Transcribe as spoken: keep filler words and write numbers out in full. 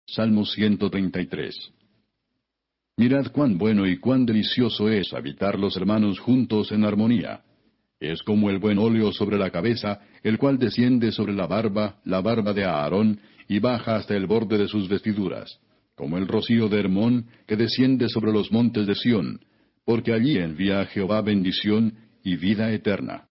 Salmo ciento treinta y tres. Mirad cuán bueno y cuán delicioso es habitar los hermanos juntos en armonía. Es como el buen óleo sobre la cabeza, el cual desciende sobre la barba, la barba de Aarón, y baja hasta el borde de sus vestiduras, como el rocío de Hermón, que desciende sobre los montes de Sión, porque allí envía a Jehová bendición y vida eterna.